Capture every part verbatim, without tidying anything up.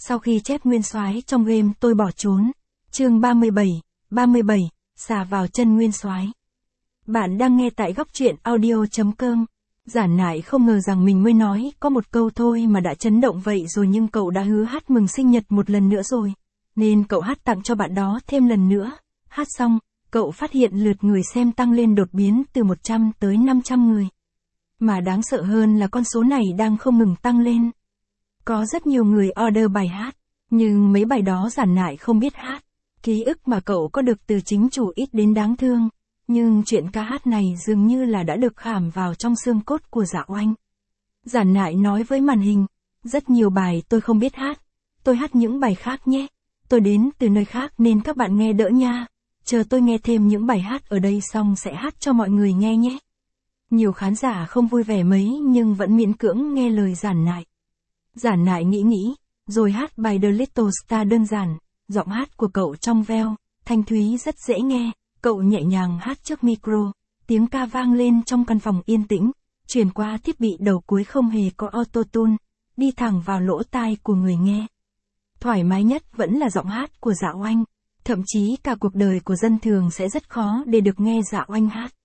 Sau khi chép nguyên soái trong game tôi bỏ trốn. Chương ba mươi bảy, ba mươi bảy, xà vào chân nguyên soái. Bạn đang nghe tại góc truyện audio chấm com. Giản Nại không ngờ rằng mình mới nói có một câu thôi mà đã chấn động vậy rồi, nhưng cậu đã hứa hát mừng sinh nhật một lần nữa rồi. Nên cậu hát tặng cho bạn đó thêm lần nữa. Hát xong, cậu phát hiện lượt người xem tăng lên đột biến từ một trăm tới năm trăm người. Mà đáng sợ hơn là con số này đang không ngừng tăng lên. Có rất nhiều người order bài hát, nhưng mấy bài đó Giản Nại không biết hát. Ký ức mà cậu có được từ chính chủ ít đến đáng thương. Nhưng chuyện ca hát này dường như là đã được khảm vào trong xương cốt của Dạ Oanh. Giản Nại nói với màn hình, rất nhiều bài tôi không biết hát. Tôi hát những bài khác nhé. Tôi đến từ nơi khác nên các bạn nghe đỡ nha. Chờ tôi nghe thêm những bài hát ở đây xong sẽ hát cho mọi người nghe nhé. Nhiều khán giả không vui vẻ mấy nhưng vẫn miễn cưỡng nghe lời Giản Nại. Giản Nại nghĩ nghĩ, rồi hát bài The Little Star đơn giản. Giọng hát của cậu trong veo, thanh thúy rất dễ nghe. Cậu nhẹ nhàng hát trước micro, tiếng ca vang lên trong căn phòng yên tĩnh, truyền qua thiết bị đầu cuối không hề có auto-tune, đi thẳng vào lỗ tai của người nghe. Thoải mái nhất vẫn là giọng hát của Dạ Oanh, thậm chí cả cuộc đời của dân thường sẽ rất khó để được nghe Dạ Oanh hát.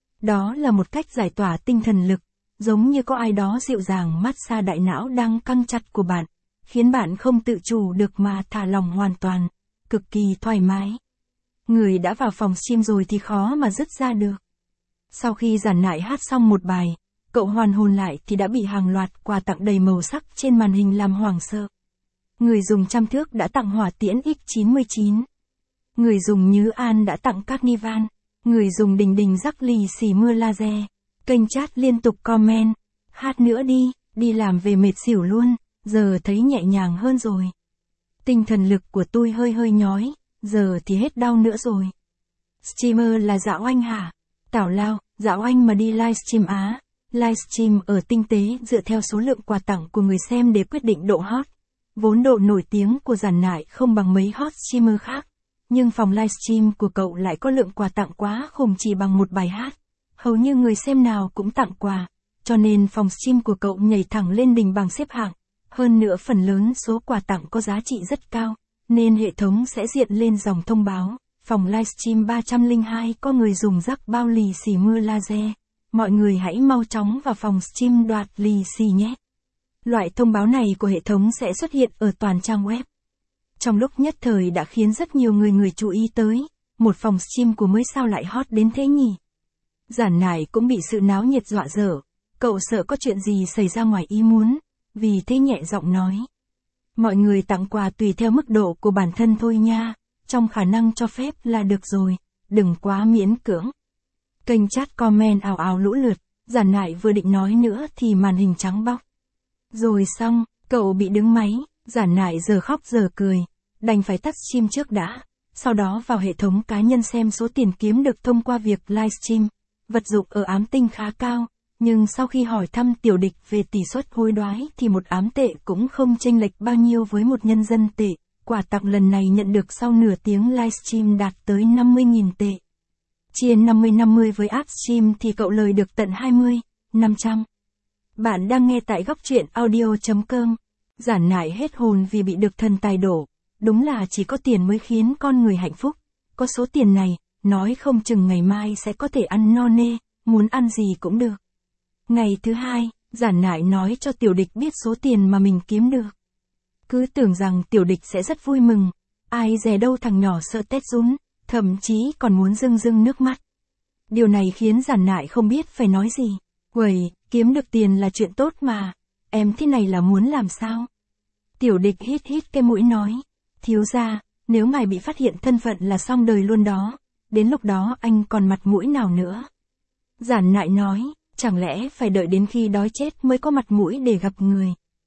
Đó là một cách giải tỏa tinh thần lực, giống như có ai đó dịu dàng massage đại não đang căng chặt của bạn, khiến bạn không tự chủ được mà thả lỏng hoàn toàn, cực kỳ thoải mái. Người đã vào phòng stream rồi thì khó mà dứt ra được. Sau khi Giản Nại hát xong một bài, cậu hoàn hồn lại thì đã bị hàng loạt quà tặng đầy màu sắc trên màn hình làm hoảng sợ. Người dùng Trăm Thước đã tặng hỏa tiễn X chín mươi chín. Người dùng Như An đã tặng Carnival. Người dùng Đình Đình rắc lì xì mưa laser. Kênh chat liên tục comment. Hát nữa đi, đi làm về mệt xỉu luôn, giờ thấy nhẹ nhàng hơn rồi. Tinh thần lực của tôi hơi hơi nhói. Giờ thì hết đau nữa rồi. Streamer là Dạ Oanh hả? Tào lao, Dạ Oanh mà đi livestream á. Livestream ở tinh tế dựa theo số lượng quà tặng của người xem để quyết định độ hot. Vốn độ nổi tiếng của Giản Nại không bằng mấy hot streamer khác. Nhưng phòng livestream của cậu lại có lượng quà tặng quá khủng chỉ bằng một bài hát. Hầu như người xem nào cũng tặng quà. Cho nên phòng stream của cậu nhảy thẳng lên đỉnh bảng xếp hạng. Hơn nữa phần lớn số quà tặng có giá trị rất cao. Nên hệ thống sẽ diện lên dòng thông báo, phòng livestream ba trăm lẻ hai có người dùng rắc bao lì xì mưa laser. Mọi người hãy mau chóng vào phòng stream đoạt lì xì nhé. Loại thông báo này của hệ thống sẽ xuất hiện ở toàn trang web. Trong lúc nhất thời đã khiến rất nhiều người người chú ý tới, một phòng stream của mới sao lại hot đến thế nhỉ? Giản Nại cũng bị sự náo nhiệt dọa dở, cậu sợ có chuyện gì xảy ra ngoài ý muốn, vì thế nhẹ giọng nói. Mọi người tặng quà tùy theo mức độ của bản thân thôi nha, trong khả năng cho phép là được rồi, đừng quá miễn cưỡng. Kênh chat comment ào ào lũ lượt, Giản Nại vừa định nói nữa thì màn hình trắng bóc. Rồi xong, cậu bị đứng máy, Giản Nại giờ khóc giờ cười, đành phải tắt stream trước đã, sau đó vào hệ thống cá nhân xem số tiền kiếm được thông qua việc livestream. Vật dụng ở ám tinh khá cao. Nhưng sau khi hỏi thăm Tiểu Địch về tỷ suất hối đoái thì một ám tệ cũng không chênh lệch bao nhiêu với một nhân dân tệ. Quà tặng lần này nhận được sau nửa tiếng livestream đạt tới năm mươi nghìn tệ. Chia năm mươi năm mươi với app stream thì cậu lời được tận hai mươi, năm trăm. Bạn đang nghe tại góc truyện audio chấm com. Giản Nại hết hồn vì bị được thần tài đổ. Đúng là chỉ có tiền mới khiến con người hạnh phúc. Có số tiền này, nói không chừng ngày mai sẽ có thể ăn no nê, muốn ăn gì cũng được. Ngày thứ hai, Giản Nại nói cho Tiểu Địch biết số tiền mà mình kiếm được. Cứ tưởng rằng Tiểu Địch sẽ rất vui mừng, ai dè đâu thằng nhỏ sợ tét run, thậm chí còn muốn rưng rưng nước mắt. Điều này khiến Giản Nại không biết phải nói gì. Uầy, kiếm được tiền là chuyện tốt mà, em thế này là muốn làm sao? Tiểu Địch hít hít cái mũi nói, thiếu gia, nếu mày bị phát hiện thân phận là xong đời luôn đó, đến lúc đó anh còn mặt mũi nào nữa? Giản Nại nói, chẳng lẽ phải đợi đến khi đói chết mới có mặt mũi để gặp người?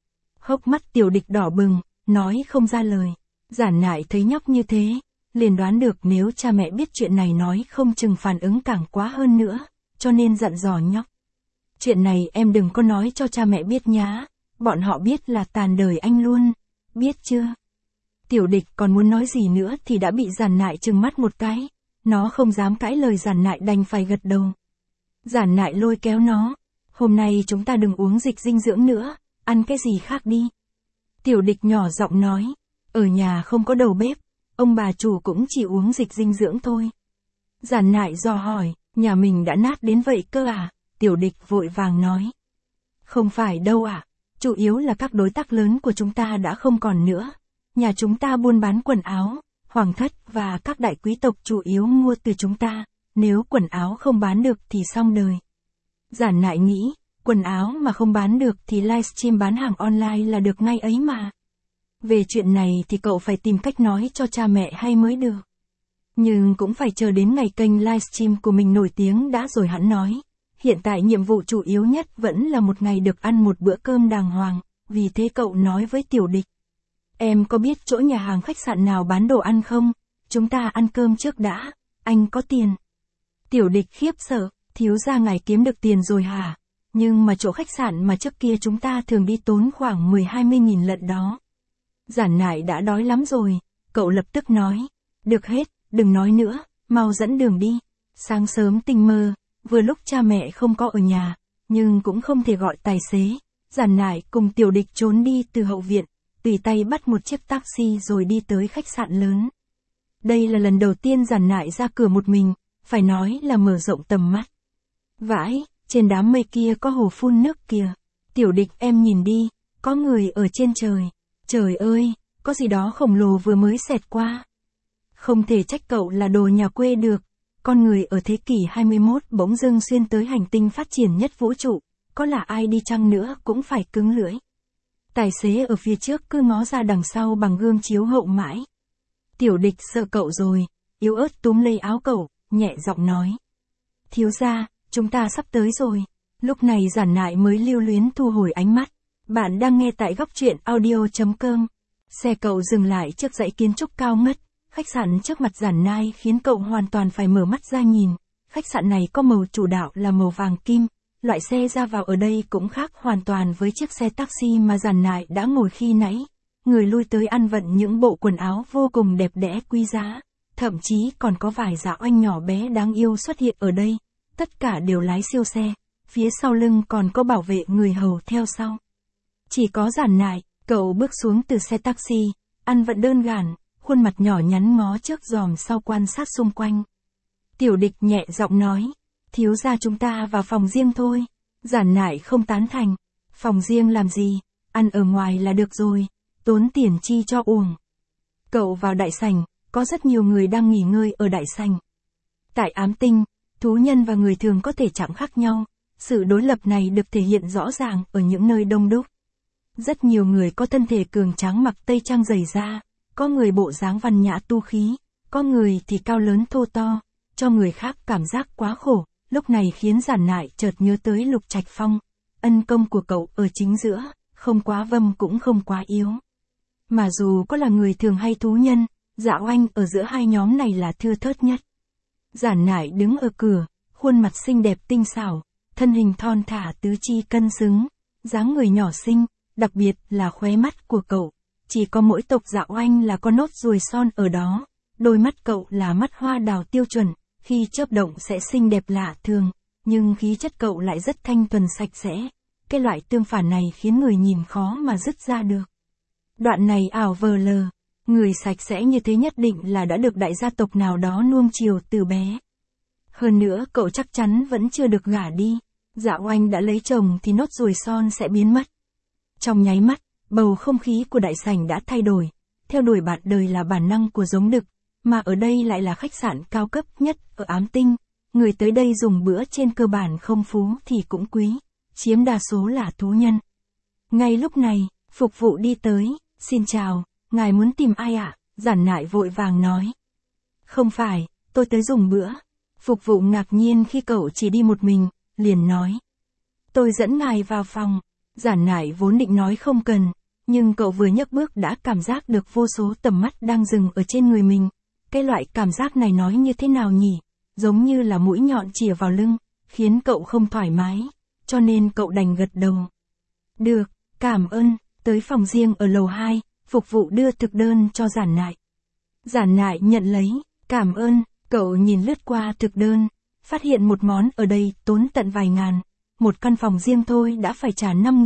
Hốc mắt Tiểu Địch đỏ bừng, nói không ra lời. Giản Nại thấy nhóc như thế, liền đoán được nếu cha mẹ biết chuyện này nói không chừng phản ứng càng quá hơn nữa, cho nên dặn dò nhóc. Chuyện này em đừng có nói cho cha mẹ biết nhá, bọn họ biết là tàn đời anh luôn, biết chưa? Tiểu Địch còn muốn nói gì nữa thì đã bị Giản Nại trừng mắt một cái, nó không dám cãi lời Giản Nại đành phải gật đầu. Giản Nại lôi kéo nó, hôm nay chúng ta đừng uống dịch dinh dưỡng nữa, ăn cái gì khác đi. Tiểu Địch nhỏ giọng nói, ở nhà không có đầu bếp, ông bà chủ cũng chỉ uống dịch dinh dưỡng thôi. Giản Nại dò hỏi, nhà mình đã nát đến vậy cơ à? Tiểu Địch vội vàng nói. Không phải đâu ạ, à. Chủ yếu là các đối tác lớn của chúng ta đã không còn nữa. Nhà chúng ta buôn bán quần áo, hoàng thất và các đại quý tộc chủ yếu mua từ chúng ta, nếu quần áo không bán được thì xong đời. Giản Nại nghĩ, quần áo mà không bán được thì livestream bán hàng online là được ngay ấy mà. Về chuyện này thì cậu phải tìm cách nói cho cha mẹ hay mới được. Nhưng cũng phải chờ đến ngày kênh livestream của mình nổi tiếng đã rồi hắn nói. Hiện tại nhiệm vụ chủ yếu nhất vẫn là một ngày được ăn một bữa cơm đàng hoàng, vì thế cậu nói với Tiểu Địch. Em có biết chỗ nhà hàng khách sạn nào bán đồ ăn không? Chúng ta ăn cơm trước đã, anh có tiền. Tiểu Địch khiếp sợ, thiếu gia ngài kiếm được tiền rồi hả? Nhưng mà chỗ khách sạn mà trước kia chúng ta thường đi tốn khoảng mười hai mươi nghìn lận đó. Giản Nại đã đói lắm rồi, cậu lập tức nói. Được hết, đừng nói nữa, mau dẫn đường đi. Sáng sớm tinh mơ, vừa lúc cha mẹ không có ở nhà, nhưng cũng không thể gọi tài xế. Giản Nại cùng Tiểu Địch trốn đi từ hậu viện, tùy tay bắt một chiếc taxi rồi đi tới khách sạn lớn. Đây là lần đầu tiên Giản Nại ra cửa một mình, phải nói là mở rộng tầm mắt. Vãi, trên đám mây kia có hồ phun nước kìa. Tiểu Địch em nhìn đi, có người ở trên trời. Trời ơi, có gì đó khổng lồ vừa mới xẹt qua. Không thể trách cậu là đồ nhà quê được. Con người ở thế kỷ hai mươi mốt bỗng dưng xuyên tới hành tinh phát triển nhất vũ trụ, có là ai đi chăng nữa cũng phải cứng lưỡi. Tài xế ở phía trước cứ ngó ra đằng sau bằng gương chiếu hậu mãi. Tiểu Địch sợ cậu rồi, yếu ớt túm lấy áo cậu, nhẹ giọng nói. Thiếu gia, chúng ta sắp tới rồi. Lúc này Giản Nại mới lưu luyến thu hồi ánh mắt. Bạn đang nghe tại góc truyện audio.com. Xe cậu dừng lại trước dãy kiến trúc cao ngất. Khách sạn trước mặt Giản Nại khiến cậu hoàn toàn phải mở mắt ra nhìn. Khách sạn này có màu chủ đạo là màu vàng kim. Loại xe ra vào ở đây cũng khác hoàn toàn với chiếc xe taxi mà Giản Nại đã ngồi khi nãy. Người lui tới ăn vận những bộ quần áo vô cùng đẹp đẽ quý giá. Thậm chí còn có vài dạ oanh nhỏ bé đáng yêu xuất hiện ở đây. Tất cả đều lái siêu xe. Phía sau lưng còn có bảo vệ người hầu theo sau. Chỉ có Giản Nại, cậu bước xuống từ xe taxi, ăn vận đơn giản, khuôn mặt nhỏ nhắn ngó trước giòm sau quan sát xung quanh. Tiểu Địch nhẹ giọng nói, thiếu gia chúng ta vào phòng riêng thôi. Giản Nại không tán thành, phòng riêng làm gì, ăn ở ngoài là được rồi, tốn tiền chi cho uổng. Cậu vào đại sảnh, có rất nhiều người đang nghỉ ngơi ở đại sảnh. Tại ám tinh, thú nhân và người thường có thể chẳng khác nhau, sự đối lập này được thể hiện rõ ràng ở những nơi đông đúc. Rất nhiều người có thân thể cường tráng mặc tây trang dày da, có người bộ dáng văn nhã tu khí, có người thì cao lớn thô to, cho người khác cảm giác quá khổ, lúc này khiến Giản Nại chợt nhớ tới Lục Trạch Phong. Ân công của cậu ở chính giữa, không quá vâm cũng không quá yếu. Mà dù có là người thường hay thú nhân, Dạ Oanh ở giữa hai nhóm này là thưa thớt nhất. Giản Nại đứng ở cửa, khuôn mặt xinh đẹp tinh xảo, thân hình thon thả tứ chi cân xứng, dáng người nhỏ xinh, đặc biệt là khóe mắt của cậu. Chỉ có mỗi tộc Dạ Oanh là có nốt ruồi son ở đó, đôi mắt cậu là mắt hoa đào tiêu chuẩn, khi chớp động sẽ xinh đẹp lạ thường, nhưng khí chất cậu lại rất thanh thuần sạch sẽ. Cái loại tương phản này khiến người nhìn khó mà dứt ra được. Đoạn này ảo vờ lờ, người sạch sẽ như thế nhất định là đã được đại gia tộc nào đó nuông chiều từ bé. Hơn nữa cậu chắc chắn vẫn chưa được gả đi. Dạ Oanh đã lấy chồng thì nốt ruồi son sẽ biến mất. Trong nháy mắt, bầu không khí của đại sảnh đã thay đổi. Theo đuổi bạn đời là bản năng của giống đực, mà ở đây lại là khách sạn cao cấp nhất ở ám tinh. Người tới đây dùng bữa trên cơ bản không phú thì cũng quý, chiếm đa số là thú nhân. Ngay lúc này, phục vụ đi tới, xin chào, ngài muốn tìm ai ạ? À? Giản Nại vội vàng nói. Không phải, tôi tới dùng bữa. Phục vụ ngạc nhiên khi cậu chỉ đi một mình, liền nói. Tôi dẫn ngài vào phòng. Giản Nại vốn định nói không cần, nhưng cậu vừa nhấc bước đã cảm giác được vô số tầm mắt đang dừng ở trên người mình. Cái loại cảm giác này nói như thế nào nhỉ? Giống như là mũi nhọn chĩa vào lưng, khiến cậu không thoải mái, cho nên cậu đành gật đầu. Được, cảm ơn. Tới phòng riêng ở lầu hai, phục vụ đưa thực đơn cho Giản Nại. Giản Nại nhận lấy, cảm ơn, cậu nhìn lướt qua thực đơn, phát hiện một món ở đây tốn tận vài ngàn. Một căn phòng riêng thôi đã phải trả năm nghìn,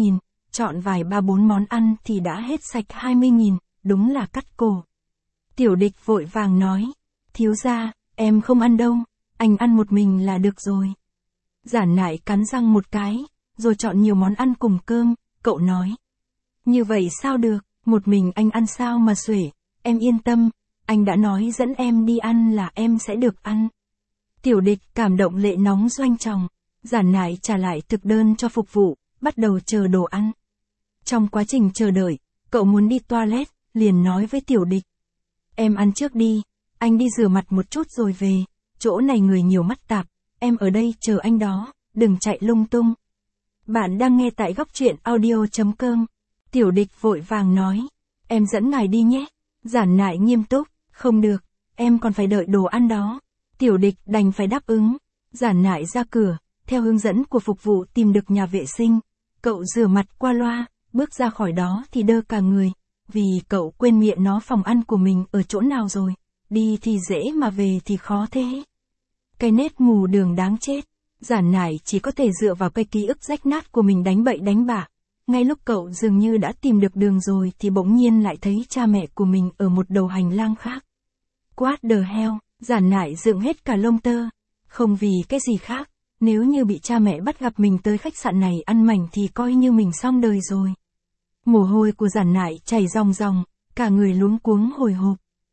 chọn vài ba bốn món ăn thì đã hết sạch hai mươi nghìn, đúng là cắt cổ. Tiểu địch vội vàng nói, thiếu gia, em không ăn đâu, anh ăn một mình là được rồi. Giản Nại cắn răng một cái, rồi chọn nhiều món ăn cùng cơm, cậu nói. Như vậy sao được, một mình anh ăn sao mà xuể, em yên tâm, anh đã nói dẫn em đi ăn là em sẽ được ăn. Tiểu địch cảm động lệ nóng doanh tròng, Giản Nại trả lại thực đơn cho phục vụ, bắt đầu chờ đồ ăn. Trong quá trình chờ đợi, cậu muốn đi toilet, liền nói với tiểu địch. Em ăn trước đi, anh đi rửa mặt một chút rồi về, chỗ này người nhiều mắt tạp, em ở đây chờ anh đó, đừng chạy lung tung. Bạn đang nghe tại góc truyện audio.com. Tiểu địch vội vàng nói, em dẫn ngài đi nhé. Giản Nại nghiêm túc, không được, em còn phải đợi đồ ăn đó. Tiểu địch đành phải đáp ứng. Giản Nại ra cửa, theo hướng dẫn của phục vụ tìm được nhà vệ sinh. Cậu rửa mặt qua loa, bước ra khỏi đó thì đơ cả người, vì cậu quên miệng nó phòng ăn của mình ở chỗ nào rồi. Đi thì dễ mà về thì khó thế. Cái nết mù đường đáng chết. Giản Nại chỉ có thể dựa vào cái ký ức rách nát của mình đánh bậy đánh bạ. Ngay lúc cậu dường như đã tìm được đường rồi thì bỗng nhiên lại thấy cha mẹ của mình ở một đầu hành lang khác. What the hell, Giản Nại dựng hết cả lông tơ. Không vì cái gì khác, nếu như bị cha mẹ bắt gặp mình tới khách sạn này ăn mảnh thì coi như mình xong đời rồi. Mồ hôi của Giản Nại chảy ròng ròng, cả người luống cuống hồi hộp.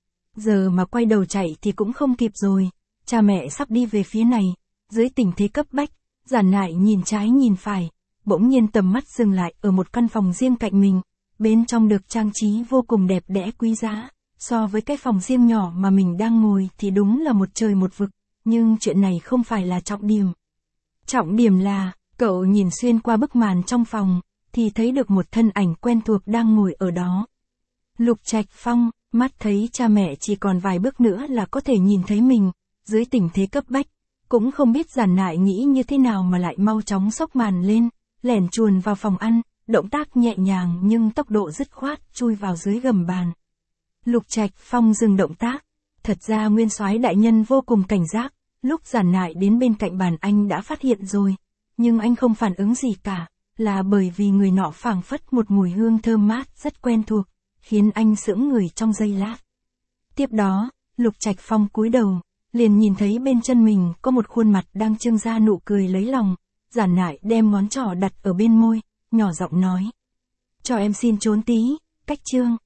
Giờ mà quay đầu chạy thì cũng không kịp rồi, cha mẹ sắp đi về phía này. Dưới tình thế cấp bách, Giản Nại nhìn trái nhìn phải, bỗng nhiên tầm mắt dừng lại ở một căn phòng riêng cạnh mình, bên trong được trang trí vô cùng đẹp đẽ quý giá, so với cái phòng riêng nhỏ mà mình đang ngồi thì đúng là một trời một vực, nhưng chuyện này không phải là trọng điểm. Trọng điểm là, cậu nhìn xuyên qua bức màn trong phòng, thì thấy được một thân ảnh quen thuộc đang ngồi ở đó. Lục Trạch Phong, mắt thấy cha mẹ chỉ còn vài bước nữa là có thể nhìn thấy mình, dưới tình thế cấp bách. Cũng không biết Giản Nại nghĩ như thế nào mà lại mau chóng xốc màn lên, lẻn chuồn vào phòng ăn, động tác nhẹ nhàng nhưng tốc độ dứt khoát chui vào dưới gầm bàn. Lục Trạch Phong dừng động tác, thật ra Nguyên Soái đại nhân vô cùng cảnh giác, lúc Giản Nại đến bên cạnh bàn anh đã phát hiện rồi, nhưng anh không phản ứng gì cả, là bởi vì người nọ phảng phất một mùi hương thơm mát rất quen thuộc, khiến anh sững người trong giây lát. Tiếp đó, Lục Trạch Phong cúi đầu, liền nhìn thấy bên chân mình có một khuôn mặt đang trưng ra nụ cười lấy lòng. Giản Nại đem ngón trỏ đặt ở bên môi, nhỏ giọng nói. Cho em xin trốn tí, cách trương.